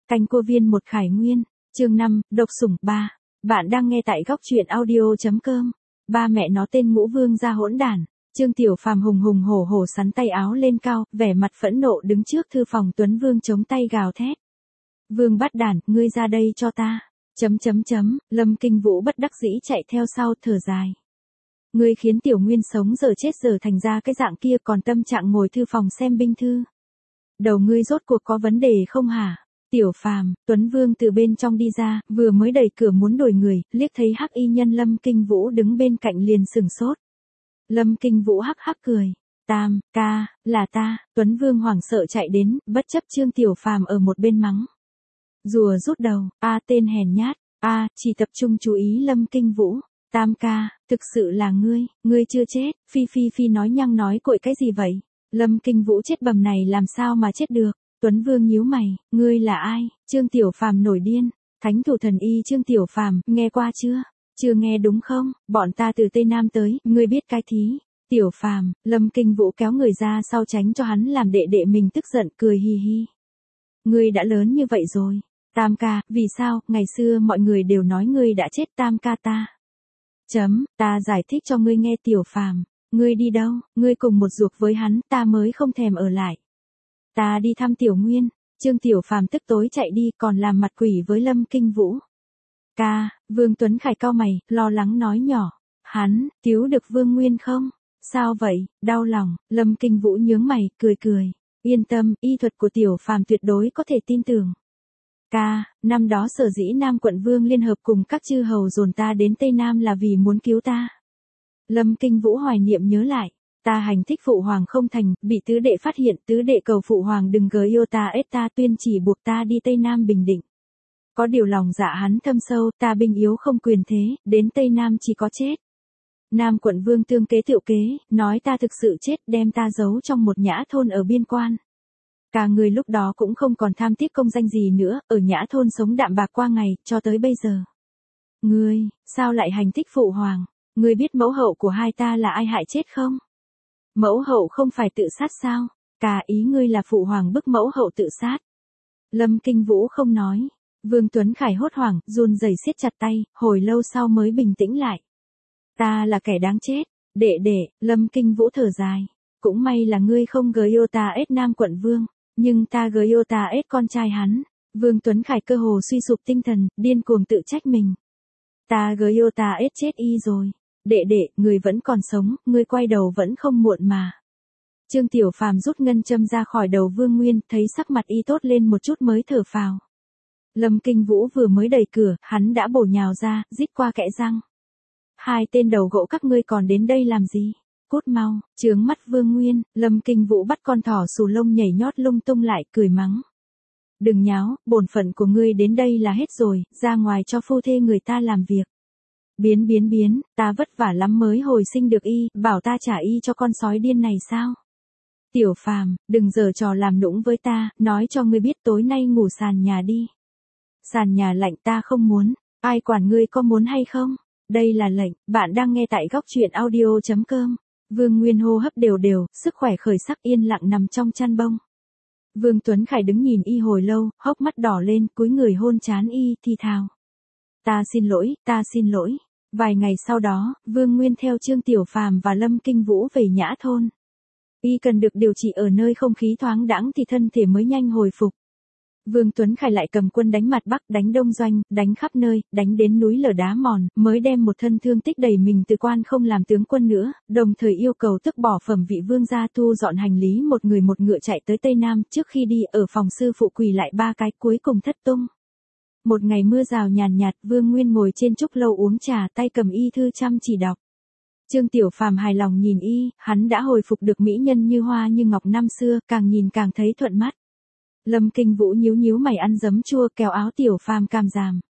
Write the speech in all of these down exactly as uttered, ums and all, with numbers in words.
Canh Cô Viên một Khải Nguyên, chương năm, Độc Sủng ba. Bạn đang nghe tại góc truyện audio.com. Ba mẹ nó tên Ngũ Vương gia hỗn đản. Trương Tiểu Phàm hùng hùng hổ hổ sắn tay áo lên cao, vẻ mặt phẫn nộ đứng trước thư phòng Tuấn Vương chống tay gào thét. Vương bắt đản, ngươi ra đây cho ta. Chấm chấm chấm, Lâm Kinh Vũ bất đắc dĩ chạy theo sau thở dài. Ngươi khiến Tiểu Nguyên sống giờ chết giờ thành ra cái dạng kia còn tâm trạng ngồi thư phòng xem binh thư. Đầu ngươi rốt cuộc có vấn đề không hả? Tiểu Phàm, Tuấn Vương từ bên trong đi ra, vừa mới đẩy cửa muốn đuổi người, liếc thấy hắc y nhân Lâm Kinh Vũ đứng bên cạnh liền sừng sốt. Lâm Kinh Vũ hắc hắc cười. Tam, ca, là ta. Tuấn Vương hoảng sợ chạy đến, bất chấp Trương Tiểu Phàm ở một bên mắng. Rùa rút đầu, a tên hèn nhát, a chỉ tập trung chú ý Lâm Kinh Vũ. Tam ca, thực sự là ngươi, ngươi chưa chết. Phi Phi Phi nói nhăng nói cội cái gì vậy? Lâm Kinh Vũ chết bầm này làm sao mà chết được? Tuấn Vương nhíu mày, ngươi là ai? Trương Tiểu Phàm nổi điên. Thánh thủ thần y Trương Tiểu Phàm, nghe qua chưa? Chưa nghe đúng không? Bọn ta từ Tây Nam tới, ngươi biết cái thí. Tiểu Phàm, Lâm Kinh Vũ kéo người ra sau tránh cho hắn làm đệ đệ mình tức giận cười hi hi. Ngươi đã lớn như vậy rồi. Tam ca, vì sao, ngày xưa mọi người đều nói ngươi đã chết tam ca ta. Chấm, ta giải thích cho ngươi nghe Tiểu Phàm, ngươi đi đâu, ngươi cùng một ruột với hắn, ta mới không thèm ở lại. Ta đi thăm Tiểu Nguyên. Trương Tiểu Phàm tức tối chạy đi còn làm mặt quỷ với Lâm Kinh Vũ. Ca, Vương Tuấn Khải cau mày, lo lắng nói nhỏ. Hắn, cứu được Vương Nguyên không? Sao vậy, đau lòng. Lâm Kinh Vũ nhướng mày, cười cười. Yên tâm, y thuật của Tiểu Phàm tuyệt đối có thể tin tưởng. Ca, năm đó sở dĩ Nam quận Vương liên hợp cùng các chư hầu dồn ta đến Tây Nam là vì muốn cứu ta. Lâm Kinh Vũ hoài niệm nhớ lại. Ta hành thích phụ hoàng không thành, bị tứ đệ phát hiện, tứ đệ cầu phụ hoàng đừng gớ yêu ta ết ta tuyên chỉ buộc ta đi Tây Nam bình định. Có điều lòng dạ hắn thâm sâu, ta binh yếu không quyền thế, đến Tây Nam chỉ có chết. Nam quận Vương tương kế tiệu kế, nói ta thực sự chết đem ta giấu trong một nhã thôn ở biên quan. Cả người lúc đó cũng không còn tham tiếc công danh gì nữa, ở nhã thôn sống đạm bạc qua ngày, cho tới bây giờ. Ngươi, sao lại hành thích phụ hoàng? Ngươi biết mẫu hậu của hai ta là ai hại chết không? Mẫu hậu không phải tự sát sao? Cả ý ngươi là phụ hoàng bức mẫu hậu tự sát. Lâm Kinh Vũ không nói. Vương Tuấn Khải hốt hoảng, run rẩy siết chặt tay, hồi lâu sau mới bình tĩnh lại. Ta là kẻ đáng chết. Đệ đệ, Lâm Kinh Vũ thở dài. Cũng may là ngươi không gớ yêu ta ết Nam quận Vương, nhưng ta gớ yêu ta ết con trai hắn. Vương Tuấn Khải cơ hồ suy sụp tinh thần, điên cuồng tự trách mình. Ta gớ yêu ta ết chết y rồi. Đệ đệ, người vẫn còn sống, ngươi quay đầu vẫn không muộn mà. Trương Tiểu Phàm rút ngân châm ra khỏi đầu Vương Nguyên, thấy sắc mặt y tốt lên một chút mới thở phào. Lâm Kinh Vũ vừa mới đẩy cửa, hắn đã bổ nhào ra, rít qua kẽ răng. Hai tên đầu gỗ các ngươi còn đến đây làm gì? Cút mau, chướng mắt Vương Nguyên. Lâm Kinh Vũ bắt con thỏ xù lông nhảy nhót lung tung lại, cười mắng. Đừng nháo, bổn phận của ngươi đến đây là hết rồi, ra ngoài cho phu thê người ta làm việc. Biến biến biến, ta vất vả lắm mới hồi sinh được y, bảo ta trả y cho con sói điên này sao? Tiểu Phàm, đừng giở trò làm nũng với ta, nói cho ngươi biết tối nay ngủ sàn nhà đi. Sàn nhà lạnh ta không muốn, ai quản ngươi có muốn hay không? Đây là lệnh, bạn đang nghe tại góc truyện audio.com. Vương Nguyên hô hấp đều đều, sức khỏe khởi sắc yên lặng nằm trong chăn bông. Vương Tuấn Khải đứng nhìn y hồi lâu, hốc mắt đỏ lên, cúi người hôn trán y, thì thào. Ta xin lỗi, ta xin lỗi. Vài ngày sau đó, Vương Nguyên theo Trương Tiểu Phàm và Lâm Kinh Vũ về nhã thôn. Y cần được điều trị ở nơi không khí thoáng đãng thì thân thể mới nhanh hồi phục. Vương Tuấn Khải lại cầm quân đánh mặt Bắc, đánh Đông Doanh, đánh khắp nơi, đánh đến núi lở đá mòn, mới đem một thân thương tích đẩy mình từ quan không làm tướng quân nữa, đồng thời yêu cầu tức bỏ phẩm vị vương gia thu dọn hành lý một người một ngựa chạy tới Tây Nam, trước khi đi ở phòng sư phụ quỳ lại ba cái cuối cùng thất tung. Một ngày mưa rào nhàn nhạt, Vương Nguyên ngồi trên trúc lâu uống trà, tay cầm y thư chăm chỉ đọc. Trương Tiểu Phàm hài lòng nhìn y, hắn đã hồi phục được mỹ nhân như hoa như ngọc năm xưa, càng nhìn càng thấy thuận mắt. Lâm Kinh Vũ nhíu nhíu mày ăn giấm chua kéo áo Tiểu Phàm cam giảm.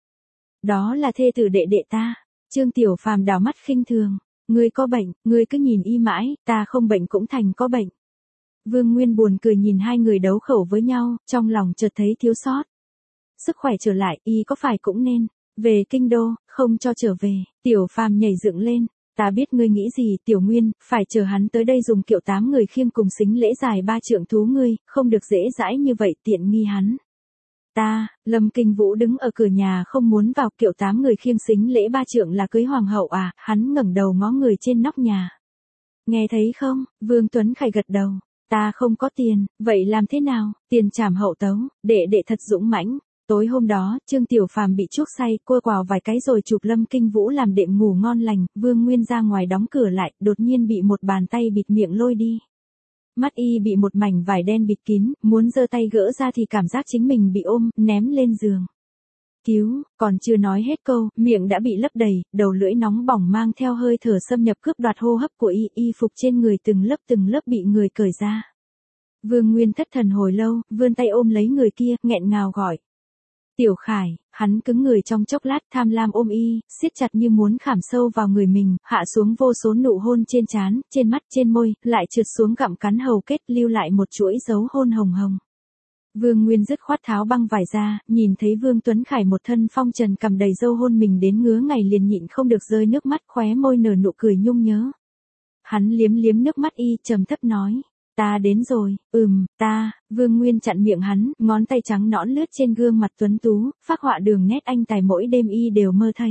Đó là thê tử đệ đệ ta. Trương Tiểu Phàm đảo mắt khinh thường. Ngươi có bệnh, ngươi cứ nhìn y mãi, ta không bệnh cũng thành có bệnh. Vương Nguyên buồn cười nhìn hai người đấu khẩu với nhau, trong lòng chợt thấy thiếu sót. Sức khỏe trở lại, y có phải cũng nên về kinh đô, không cho trở về. Tiểu Phàm nhảy dựng lên. Ta biết ngươi nghĩ gì, Tiểu Nguyên, phải chờ hắn tới đây dùng kiệu tám người khiêng cùng xính lễ dài ba trượng thú ngươi, không được dễ dãi như vậy tiện nghi hắn. Ta, Lâm Kinh Vũ đứng ở cửa nhà không muốn vào, kiệu tám người khiêng xính lễ ba trượng là cưới hoàng hậu à, hắn ngẩng đầu ngó người trên nóc nhà. Nghe thấy không, Vương Tuấn Khải gật đầu. Ta không có tiền, vậy làm thế nào, tiền trảm hậu tấu, đệ đệ thật dũng mãnh. Tối hôm đó, Trương Tiểu Phàm bị chuốc say, cua quào vài cái rồi chụp Lâm Kinh Vũ làm đệm ngủ ngon lành, Vương Nguyên ra ngoài đóng cửa lại, đột nhiên bị một bàn tay bịt miệng lôi đi. Mắt y bị một mảnh vải đen bịt kín, muốn giơ tay gỡ ra thì cảm giác chính mình bị ôm, ném lên giường. Cứu, còn chưa nói hết câu, miệng đã bị lấp đầy, đầu lưỡi nóng bỏng mang theo hơi thở xâm nhập cướp đoạt hô hấp của y, y phục trên người từng lớp từng lớp bị người cởi ra. Vương Nguyên thất thần hồi lâu, vươn tay ôm lấy người kia, nghẹn ngào gọi. Tiểu Khải, hắn cứng người trong chốc lát, tham lam ôm y, siết chặt như muốn khảm sâu vào người mình, hạ xuống vô số nụ hôn trên trán, trên mắt, trên môi, lại trượt xuống gặm cắn hầu kết, lưu lại một chuỗi dấu hôn hồng hồng. Vương Nguyên dứt khoát tháo băng vải ra, nhìn thấy Vương Tuấn Khải một thân phong trần cầm đầy dâu hôn mình đến ngứa ngày liền nhịn không được rơi nước mắt, khóe môi nở nụ cười nhung nhớ. Hắn liếm liếm nước mắt y, trầm thấp nói. Ta đến rồi, ừm, ta, Vương Nguyên chặn miệng hắn, ngón tay trắng nõn lướt trên gương mặt tuấn tú, phác họa đường nét anh tài mỗi đêm y đều mơ thấy.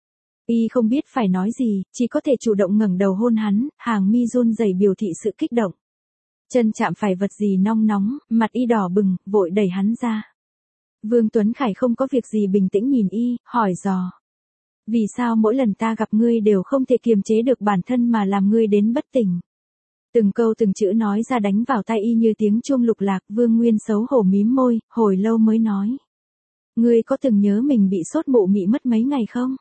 Y không biết phải nói gì, chỉ có thể chủ động ngẩng đầu hôn hắn, hàng mi run rẩy biểu thị sự kích động. Chân chạm phải vật gì nong nóng, mặt y đỏ bừng, vội đẩy hắn ra. Vương Tuấn Khải không có việc gì bình tĩnh nhìn y, hỏi dò. Vì sao mỗi lần ta gặp ngươi đều không thể kiềm chế được bản thân mà làm ngươi đến bất tỉnh? Từng câu từng chữ nói ra đánh vào tai y như tiếng chuông lục lạc, Vương Nguyên xấu hổ mím môi, hồi lâu mới nói. Ngươi có từng nhớ mình bị sốt mụ mị mất mấy ngày không?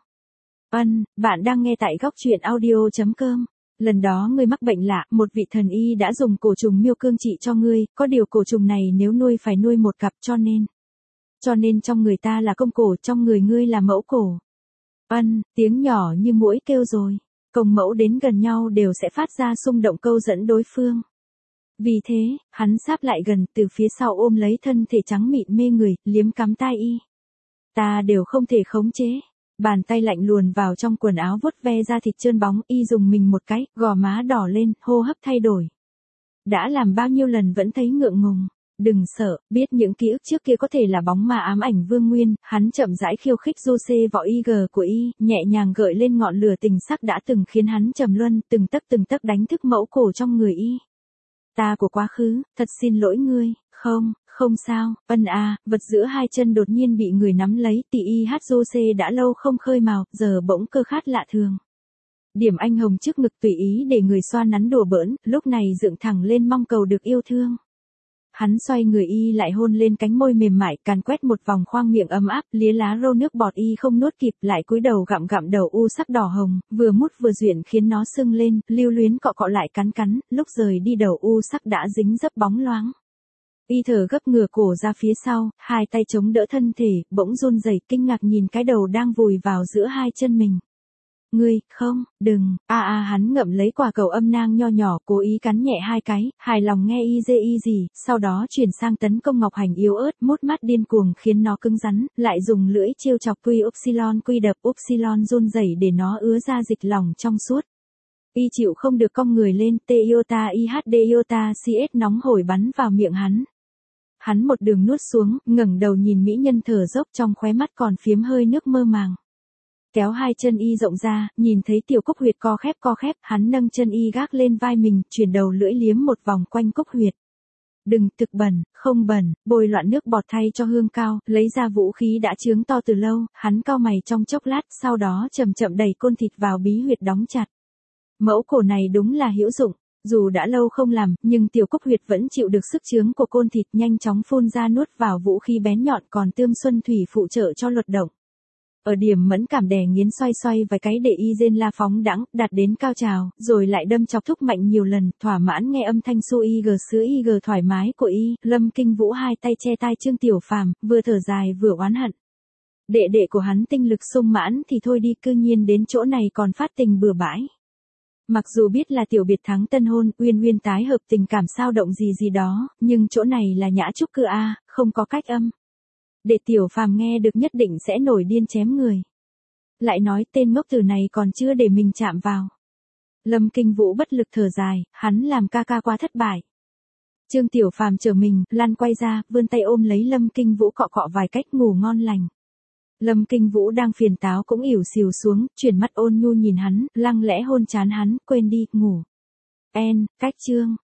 Ân, bạn đang nghe tại góc truyện audio chấm com. Lần đó ngươi mắc bệnh lạ, một vị thần y đã dùng cổ trùng miêu cương trị cho ngươi, có điều cổ trùng này nếu nuôi phải nuôi một cặp cho nên. Cho nên trong người ta là công cổ, trong người ngươi là mẫu cổ. Ân, tiếng nhỏ như muỗi kêu rồi. Công mẫu đến gần nhau đều sẽ phát ra xung động câu dẫn đối phương. Vì thế, hắn sáp lại gần từ phía sau ôm lấy thân thể trắng mịn mê người, liếm cắm tai y. Ta đều không thể khống chế. Bàn tay lạnh luồn vào trong quần áo vuốt ve da thịt trơn bóng, y dùng mình một cái, gò má đỏ lên, hô hấp thay đổi. Đã làm bao nhiêu lần vẫn thấy ngượng ngùng. Đừng sợ, biết những ký ức trước kia có thể là bóng ma ám ảnh Vương Nguyên, hắn chậm rãi khiêu khích du xê võ y gờ của y, nhẹ nhàng gợi lên ngọn lửa tình sắc đã từng khiến hắn trầm luân, từng tấc từng tấc đánh thức mẫu cổ trong người y. Ta của quá khứ, thật xin lỗi ngươi, không, không sao, ân a, vật giữa hai chân đột nhiên bị người nắm lấy, tỷ y hát du xê đã lâu không khơi mào, giờ bỗng cơ khát lạ thường. Điểm anh hồng trước ngực tùy ý để người xoa nắn đùa bỡn, lúc này dựng thẳng lên mong cầu được yêu thương. Hắn xoay người y lại hôn lên cánh môi mềm mại, càn quét một vòng khoang miệng ấm áp, lía lá rô nước bọt y không nuốt kịp, lại cúi đầu gặm gặm đầu u sắc đỏ hồng, vừa mút vừa duyện khiến nó sưng lên, lưu luyến cọ cọ lại cắn cắn, lúc rời đi đầu u sắc đã dính dấp bóng loáng. Y thở gấp ngửa cổ ra phía sau, hai tay chống đỡ thân thể, bỗng run rẩy kinh ngạc nhìn cái đầu đang vùi vào giữa hai chân mình. Ngươi, không, đừng, a a hắn ngậm lấy quả cầu âm nang nho nhỏ, cố ý cắn nhẹ hai cái, hài lòng nghe y dê y gì, sau đó chuyển sang tấn công ngọc hành yếu ớt, mốt mắt điên cuồng khiến nó cứng rắn, lại dùng lưỡi trêu chọc quy upsilon quy đập upsilon run rẩy để nó ứa ra dịch lỏng trong suốt. Y chịu không được cong người lên, t iota ihd iota cs nóng hổi bắn vào miệng hắn. Hắn một đường nuốt xuống, ngẩng đầu nhìn mỹ nhân thở dốc trong khóe mắt còn phiếm hơi nước mơ màng. Kéo hai chân y rộng ra, nhìn thấy tiểu cúc huyệt co khép co khép, hắn nâng chân y gác lên vai mình, chuyển đầu lưỡi liếm một vòng quanh cúc huyệt. Đừng, thực bẩn, không bẩn, bôi loạn nước bọt thay cho hương cao, lấy ra vũ khí đã chướng to từ lâu, hắn cau mày trong chốc lát, sau đó chậm chậm đẩy côn thịt vào bí huyệt đóng chặt. Mẫu cổ này đúng là hữu dụng, dù đã lâu không làm, nhưng tiểu cúc huyệt vẫn chịu được sức chướng của côn thịt, nhanh chóng phun ra nuốt vào vũ khí bén nhọn, còn Tương Xuân Thủy phụ trợ cho luật động. Ở điểm mẫn cảm đè nghiến xoay xoay vài cái để y rên la phóng đãng, đạt đến cao trào, rồi lại đâm chọc thúc mạnh nhiều lần, thỏa mãn nghe âm thanh su y gờ sứa y gờ thoải mái của y, Lâm Kinh Vũ hai tay che tai Trương Tiểu Phàm, vừa thở dài vừa oán hận. Đệ đệ của hắn tinh lực sung mãn thì thôi đi, cư nhiên đến chỗ này còn phát tình bừa bãi. Mặc dù biết là tiểu biệt thắng tân hôn, uyên uyên tái hợp tình cảm sao động gì gì đó, nhưng chỗ này là nhã trúc cư a, không có cách âm. Để Tiểu Phàm nghe được nhất định sẽ nổi điên chém người. Lại nói tên ngốc tử này còn chưa để mình chạm vào. Lâm Kinh Vũ bất lực thở dài, hắn làm ca ca quá thất bại. Trương Tiểu Phàm trở mình, lăn quay ra, vươn tay ôm lấy Lâm Kinh Vũ cọ cọ vài cách ngủ ngon lành. Lâm Kinh Vũ đang phiền táo cũng ỉu xìu xuống, chuyển mắt ôn nhu nhìn hắn, lăng lẽ hôn trán hắn, quên đi, ngủ. En, cách chương.